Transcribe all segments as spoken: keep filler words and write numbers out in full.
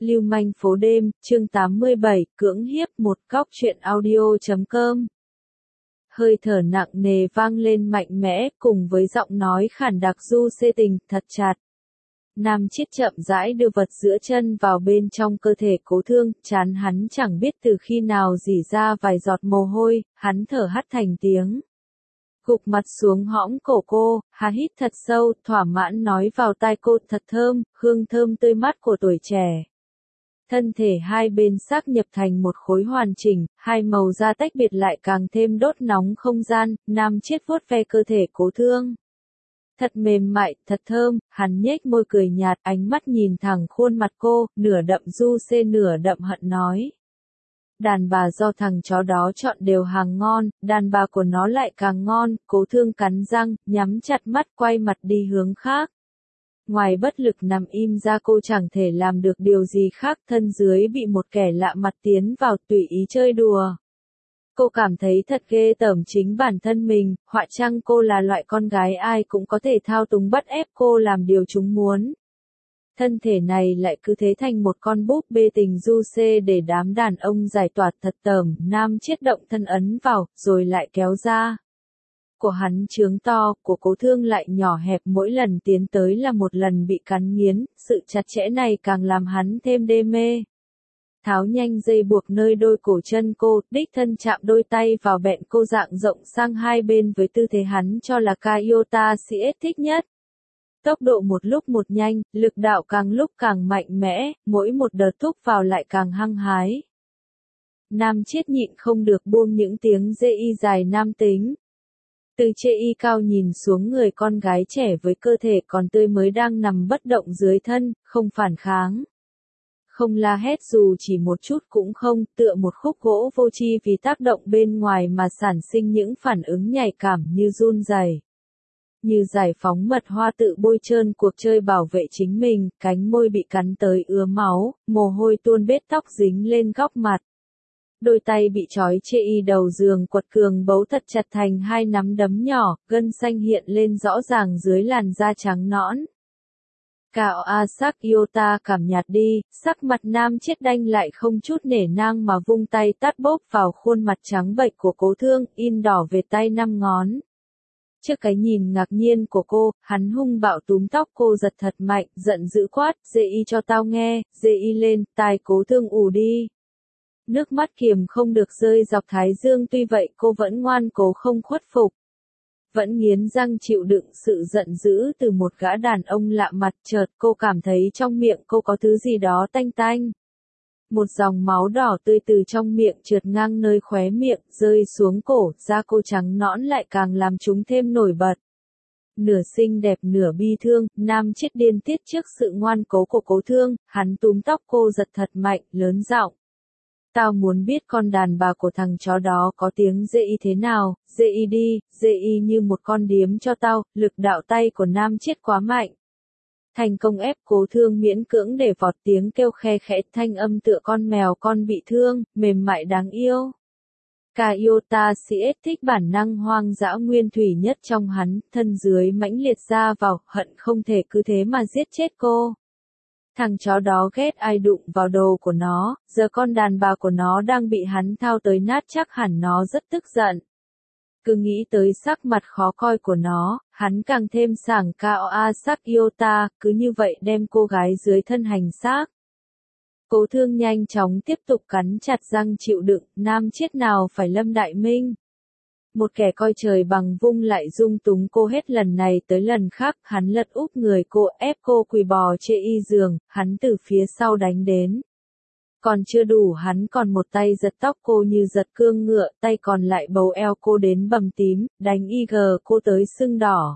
Lưu manh phố đêm, chương tám mươi bảy, cưỡng hiếp một góc truyện audio chấm com. Hơi thở nặng nề vang lên mạnh mẽ, cùng với giọng nói khản đặc du xê tình, thật chặt. Nam Chiết chậm rãi đưa vật giữa chân vào bên trong cơ thể Cố Thương, trán hắn chẳng biết từ khi nào rỉ ra vài giọt mồ hôi, hắn thở hắt thành tiếng. Gục mặt xuống hõm cổ cô, hà hít thật sâu, thỏa mãn nói vào tai cô, thật thơm, hương thơm tươi mát của tuổi trẻ. Thân thể hai bên xác nhập thành một khối hoàn chỉnh, hai màu da tách biệt lại càng thêm đốt nóng không gian, Nam Chiết vuốt ve cơ thể Cố Thương. Thật mềm mại, thật thơm, hắn nhếch môi cười nhạt, ánh mắt nhìn thẳng khuôn mặt cô, nửa đậm du xê nửa đậm hận nói. Đàn bà do thằng chó đó chọn đều hàng ngon, đàn bà của nó lại càng ngon, Cố Thương cắn răng, nhắm chặt mắt quay mặt đi hướng khác. Ngoài bất lực nằm im ra cô chẳng thể làm được điều gì khác, thân dưới bị một kẻ lạ mặt tiến vào tùy ý chơi đùa. Cô cảm thấy thật ghê tởm chính bản thân mình, họa chăng cô là loại con gái ai cũng có thể thao túng bắt ép cô làm điều chúng muốn. Thân thể này lại cứ thế thành một con búp bê tình du xê để đám đàn ông giải tỏa thật tởm, Nam Chiết động thân ấn vào, rồi lại kéo ra. Của hắn trướng to, của Cố Thương lại nhỏ hẹp, mỗi lần tiến tới là một lần bị cắn nghiến, sự chặt chẽ này càng làm hắn thêm đê mê. Tháo nhanh dây buộc nơi đôi cổ chân cô, đích thân chạm đôi tay vào bẹn cô dạng rộng sang hai bên với tư thế hắn cho là Kayota xê ét thích nhất. Tốc độ một lúc một nhanh, lực đạo càng lúc càng mạnh mẽ, mỗi một đợt thúc vào lại càng hăng hái. Nam Chiết nhịn không được buông những tiếng dê y dài nam tính. Từ chê y cao nhìn xuống người con gái trẻ với cơ thể còn tươi mới đang nằm bất động dưới thân, không phản kháng. Không la hét dù chỉ một chút cũng không, tựa một khúc gỗ vô tri vì tác động bên ngoài mà sản sinh những phản ứng nhạy cảm như run rẩy. Như giải phóng mật hoa tự bôi trơn cuộc chơi bảo vệ chính mình, cánh môi bị cắn tới ứa máu, mồ hôi tuôn bết tóc dính lên góc mặt. Đôi tay bị trói chê y đầu giường quật cường bấu thật chặt thành hai nắm đấm nhỏ, gân xanh hiện lên rõ ràng dưới làn da trắng nõn. Cao A sắc Iota cảm nhạt đi, sắc mặt Nam Chiết đanh lại không chút nể nang mà vung tay tát bốp vào khuôn mặt trắng bệch của Cố Thương, in đỏ về tay năm ngón. Trước cái nhìn ngạc nhiên của cô, hắn hung bạo túm tóc cô giật thật mạnh, giận dữ quát, dê y cho tao nghe, dê y lên, tai Cố Thương ù đi. Nước mắt kiềm không được rơi dọc thái dương, tuy vậy cô vẫn ngoan cố không khuất phục. Vẫn nghiến răng chịu đựng sự giận dữ từ một gã đàn ông lạ mặt, chợt cô cảm thấy trong miệng cô có thứ gì đó tanh tanh. Một dòng máu đỏ tươi từ trong miệng trượt ngang nơi khóe miệng, rơi xuống cổ, da cô trắng nõn lại càng làm chúng thêm nổi bật. Nửa xinh đẹp nửa bi thương, Nam Chiết điên tiết trước sự ngoan cố của Cố Thương, hắn túm tóc cô giật thật mạnh, lớn giọng. Tao muốn biết con đàn bà của thằng chó đó có tiếng dê y thế nào, dê y đi, dê y như một con điếm cho tao, lực đạo tay của Nam Chiết quá mạnh. Thành công ép Cố Thương miễn cưỡng để vọt, tiếng kêu khe khẽ, thanh âm tựa con mèo con bị thương, mềm mại đáng yêu. Kayota xê ét thích bản năng hoang dã nguyên thủy nhất trong hắn, thân dưới mãnh liệt ra vào, hận không thể cứ thế mà giết chết cô. Thằng chó đó ghét ai đụng vào đồ của nó, giờ con đàn bà của nó đang bị hắn thao tới nát chắc hẳn nó rất tức giận. Cứ nghĩ tới sắc mặt khó coi của nó, hắn càng thêm sảng cao a sắc Iota, cứ như vậy đem cô gái dưới thân hành xác. Cố Thương nhanh chóng tiếp tục cắn chặt răng chịu đựng, Nam Chiết nào phải Lâm Đại Minh. Một kẻ coi trời bằng vung lại dung túng cô hết lần này tới lần khác, hắn lật úp người cô, ép cô quỳ bò chê y giường, hắn từ phía sau đánh đến. Còn chưa đủ, hắn còn một tay giật tóc cô như giật cương ngựa, tay còn lại bấu eo cô đến bầm tím, đánh y gờ cô tới sưng đỏ.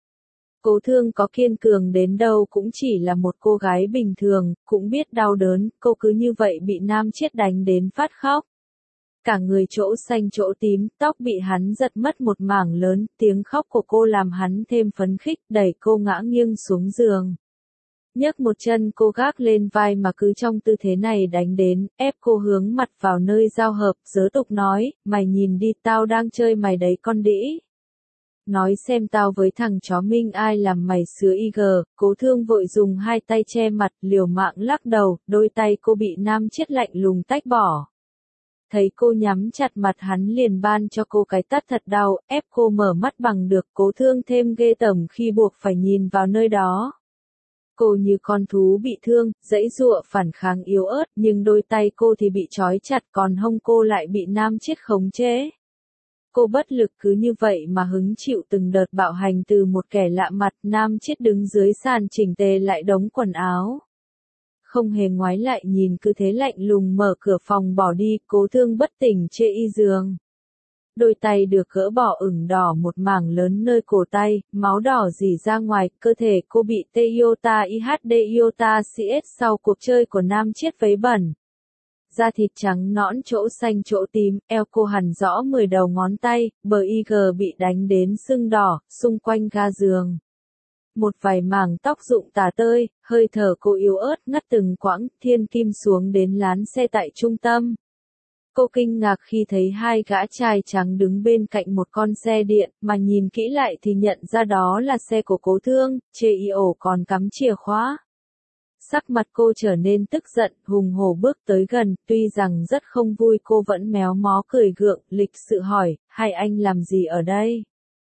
Cố Thương có kiên cường đến đâu cũng chỉ là một cô gái bình thường, cũng biết đau đớn, cô cứ như vậy bị Nam Chiết đánh đến phát khóc. Cả người chỗ xanh chỗ tím, tóc bị hắn giật mất một mảng lớn, tiếng khóc của cô làm hắn thêm phấn khích, đẩy cô ngã nghiêng xuống giường. Nhấc một chân cô gác lên vai mà cứ trong tư thế này đánh đến, ép cô hướng mặt vào nơi giao hợp, giới tục nói, mày nhìn đi, tao đang chơi mày đấy con đĩ. Nói xem tao với thằng chó Minh ai làm mày sứa y gờ, Cố Thương vội dùng hai tay che mặt, liều mạng lắc đầu, đôi tay cô bị nam chết lạnh lùng tách bỏ. Thấy cô nhắm chặt mặt hắn liền ban cho cô cái tát thật đau, ép cô mở mắt bằng được. Cố Thương thêm ghê tởm khi buộc phải nhìn vào nơi đó. Cô như con thú bị thương, giãy giụa phản kháng yếu ớt, nhưng đôi tay cô thì bị trói chặt, còn hông cô lại bị nam chết khống chế. Cô bất lực cứ như vậy mà hứng chịu từng đợt bạo hành từ một kẻ lạ mặt. Nam chết đứng dưới sàn chỉnh tề lại đống quần áo. Không hề ngoái lại nhìn, cứ thế lạnh lùng mở cửa phòng bỏ đi. Cố Thương bất tỉnh chê y giường. Đôi tay được gỡ bỏ ửng đỏ một mảng lớn nơi cổ tay, máu đỏ rỉ ra ngoài. Cơ thể cô bị Toyota i hát đê Iota xê ét sau cuộc chơi của nam chiết vấy bẩn. Da thịt trắng nõn chỗ xanh chỗ tím, eo cô hằn rõ mười đầu ngón tay, bờ i giê bị đánh đến sưng đỏ, xung quanh ga giường. Một vài mảng tóc rụng tả tơi, hơi thở cô yếu ớt ngắt từng quãng. Thiên Kim xuống đến lán xe tại trung tâm. Cô kinh ngạc khi thấy hai gã trai trắng đứng bên cạnh một con xe điện, mà nhìn kỹ lại thì nhận ra đó là xe của Cố Thương, chê y ổ còn cắm chìa khóa. Sắc mặt cô trở nên tức giận, hùng hổ bước tới gần, tuy rằng rất không vui cô vẫn méo mó cười gượng, lịch sự hỏi, hai anh làm gì ở đây?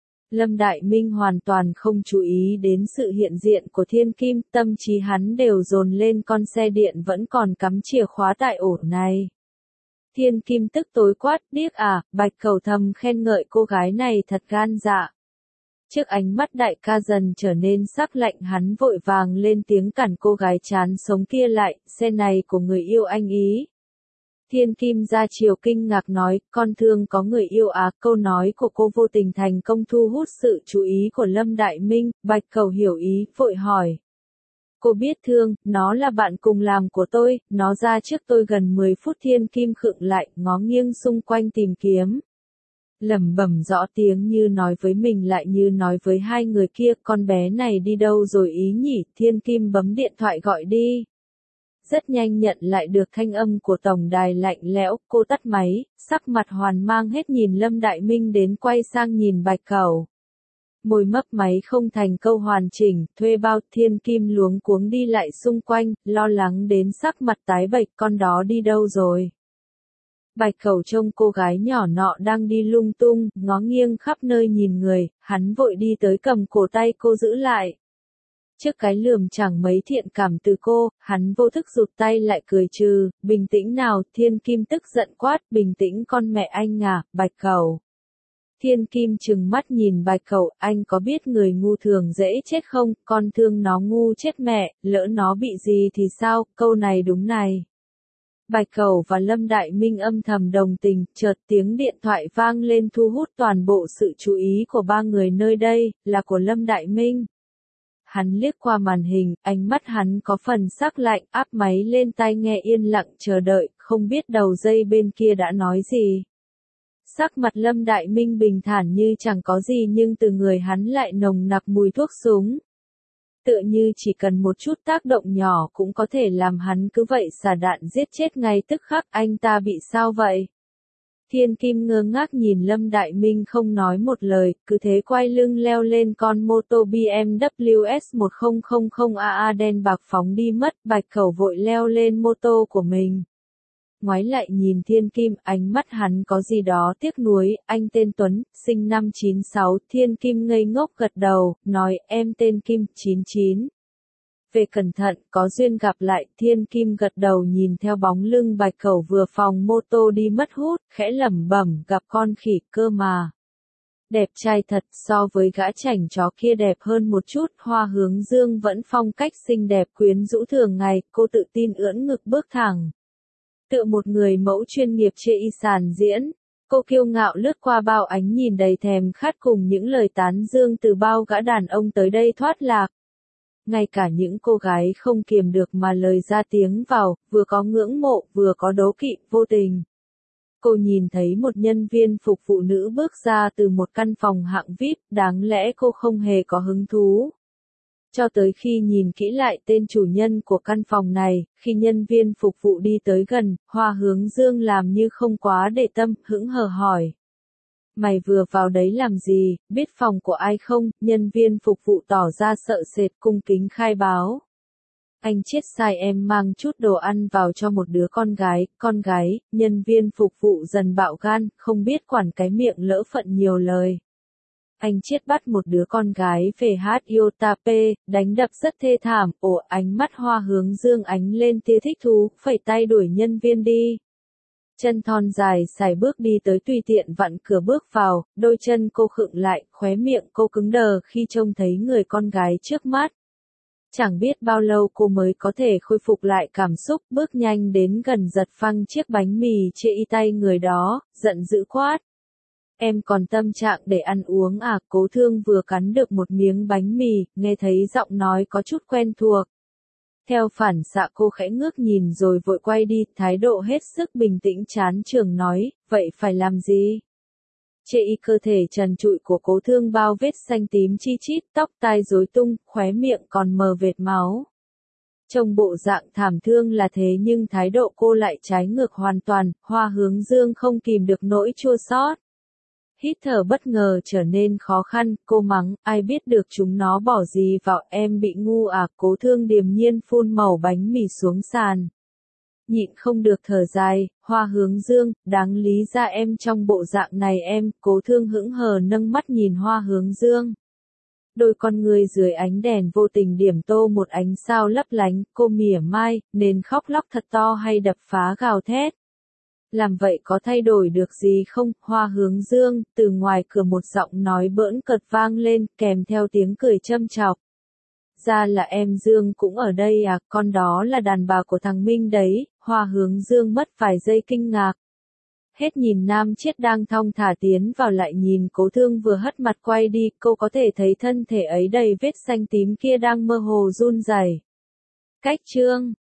Lâm Đại Minh hoàn toàn không chú ý đến sự hiện diện của Thiên Kim, tâm trí hắn đều dồn lên con xe điện vẫn còn cắm chìa khóa tại ổ này. Thiên Kim tức tối quát, điếc à, Bạch Cầu thầm khen ngợi cô gái này thật gan dạ. Trước ánh mắt đại ca dần trở nên sắc lạnh hắn vội vàng lên tiếng cản cô gái chán sống kia lại, xe này của người yêu anh ý. Thiên Kim ra chiều kinh ngạc nói, con Thương có người yêu à, câu nói của cô vô tình thành công thu hút sự chú ý của Lâm Đại Minh. Bạch Cầu hiểu ý, vội hỏi. Cô biết Thương, nó là bạn cùng làm của tôi, nó ra trước tôi gần mười phút. Thiên Kim khựng lại, ngó nghiêng xung quanh tìm kiếm. Lẩm bẩm rõ tiếng như nói với mình lại như nói với hai người kia, con bé này đi đâu rồi ý nhỉ? Thiên Kim bấm điện thoại gọi đi. Rất nhanh nhận lại được thanh âm của tổng đài lạnh lẽo, cô tắt máy, sắc mặt hoàn mang hết nhìn Lâm Đại Minh đến quay sang nhìn Bạch Cầu. Môi mấp máy không thành câu hoàn chỉnh, thuê bao. Thiên Kim luống cuống đi lại xung quanh, lo lắng đến sắc mặt tái bệch, con đó đi đâu rồi? Bạch Cầu trông cô gái nhỏ nọ đang đi lung tung, ngó nghiêng khắp nơi nhìn người, hắn vội đi tới cầm cổ tay cô giữ lại. Trước cái lườm chẳng mấy thiện cảm từ cô, hắn vô thức rụt tay lại cười trừ, bình tĩnh nào. Thiên Kim tức giận quát, bình tĩnh con mẹ anh à, Bạch Cầu. Thiên Kim trừng mắt nhìn Bạch Cầu, anh có biết người ngu thường dễ chết không? Con Thương nó ngu chết mẹ, lỡ nó bị gì thì sao? Câu này đúng này. Bạch Cầu và Lâm Đại Minh âm thầm đồng tình, chợt tiếng điện thoại vang lên thu hút toàn bộ sự chú ý của ba người nơi đây, là của Lâm Đại Minh. Hắn liếc qua màn hình, ánh mắt hắn có phần sắc lạnh, áp máy lên tai nghe yên lặng chờ đợi, không biết đầu dây bên kia đã nói gì. Sắc mặt Lâm Đại Minh bình thản như chẳng có gì nhưng từ người hắn lại nồng nặc mùi thuốc súng. Tựa như chỉ cần một chút tác động nhỏ cũng có thể làm hắn cứ vậy xả đạn giết chết ngay tức khắc. Anh ta bị sao vậy? Thiên Kim ngơ ngác nhìn Lâm Đại Minh không nói một lời, cứ thế quay lưng leo lên con mô tô bê em vê S một không không không a a đen bạc phóng đi mất. Bạch Cầu vội leo lên mô tô của mình. Ngoái lại nhìn Thiên Kim, ánh mắt hắn có gì đó tiếc nuối. Anh tên Tuấn, sinh năm chín sáu. Thiên Kim ngây ngốc gật đầu, nói em tên Kim, chín chín. Về cẩn thận, có duyên gặp lại. Thiên Kim gật đầu nhìn theo bóng lưng Bạch Cầu vừa phòng mô tô đi mất hút, khẽ lẩm bẩm, gặp con khỉ cơ mà. Đẹp trai thật, so với gã chảnh chó kia đẹp hơn một chút. Hoa Hướng Dương vẫn phong cách xinh đẹp quyến rũ thường ngày, cô tự tin ưỡn ngực bước thẳng. Tựa một người mẫu chuyên nghiệp chê y sàn diễn, cô kiêu ngạo lướt qua bao ánh nhìn đầy thèm khát cùng những lời tán dương từ bao gã đàn ông tới đây thoát lạc. Ngay cả những cô gái không kiềm được mà lời ra tiếng vào, vừa có ngưỡng mộ, vừa có đố kỵ, vô tình. Cô nhìn thấy một nhân viên phục vụ nữ bước ra từ một căn phòng hạng vi ai pi, đáng lẽ cô không hề có hứng thú. Cho tới khi nhìn kỹ lại tên chủ nhân của căn phòng này, khi nhân viên phục vụ đi tới gần, Hoa Hướng Dương làm như không quá để tâm, hững hờ hỏi. Mày vừa vào đấy làm gì, biết phòng của ai không? Nhân viên phục vụ tỏ ra sợ sệt cung kính khai báo. Anh Chiết sai em mang chút đồ ăn vào cho một đứa con gái, con gái, nhân viên phục vụ dần bạo gan, không biết quản cái miệng lỡ phận nhiều lời. Anh Chiết bắt một đứa con gái về hát yotape, đánh đập rất thê thảm, ồ ánh mắt Hoa Hướng Dương ánh lên tia thích thú, phẩy tay đuổi nhân viên đi. Chân thon dài xài bước đi tới tùy tiện vặn cửa bước vào, đôi chân cô khựng lại, khóe miệng cô cứng đờ khi trông thấy người con gái trước mắt. Chẳng biết bao lâu cô mới có thể khôi phục lại cảm xúc, bước nhanh đến gần giật phăng chiếc bánh mì chê y tay người đó, giận dữ quát. Em còn tâm trạng để ăn uống à? Cố Thương vừa cắn được một miếng bánh mì, nghe thấy giọng nói có chút quen thuộc. Theo phản xạ cô khẽ ngước nhìn rồi vội quay đi, thái độ hết sức bình tĩnh chán chường nói, vậy phải làm gì? Chê y cơ thể trần trụi của Cố Thương bao vết xanh tím chi chít, tóc tai rối tung, khóe miệng còn mờ vệt máu. Trông bộ dạng thảm thương là thế nhưng thái độ cô lại trái ngược hoàn toàn, Hoa Hướng Dương không kìm được nỗi chua xót. Hít thở bất ngờ trở nên khó khăn, cô mắng, ai biết được chúng nó bỏ gì vào, em bị ngu à? Cố Thương điềm nhiên phun mẩu bánh mì xuống sàn. Nhịn không được thở dài, Hoa Hướng Dương, đáng lý ra em trong bộ dạng này em, Cố Thương hững hờ nâng mắt nhìn Hoa Hướng Dương. Đôi con người dưới ánh đèn vô tình điểm tô một ánh sao lấp lánh, cô mỉa mai, nên khóc lóc thật to hay đập phá gào thét. Làm vậy có thay đổi được gì không? Hoa Hướng Dương, từ ngoài cửa một giọng nói bỡn cợt vang lên, kèm theo tiếng cười châm chọc. Ra là em Dương cũng ở đây à, con đó là đàn bà của thằng Minh đấy. Hoa Hướng Dương mất vài giây kinh ngạc. Hết nhìn Nam Chiết đang thong thả tiến vào lại nhìn Cố Thương vừa hất mặt quay đi, cô có thể thấy thân thể ấy đầy vết xanh tím kia đang mơ hồ run rẩy. Cách chương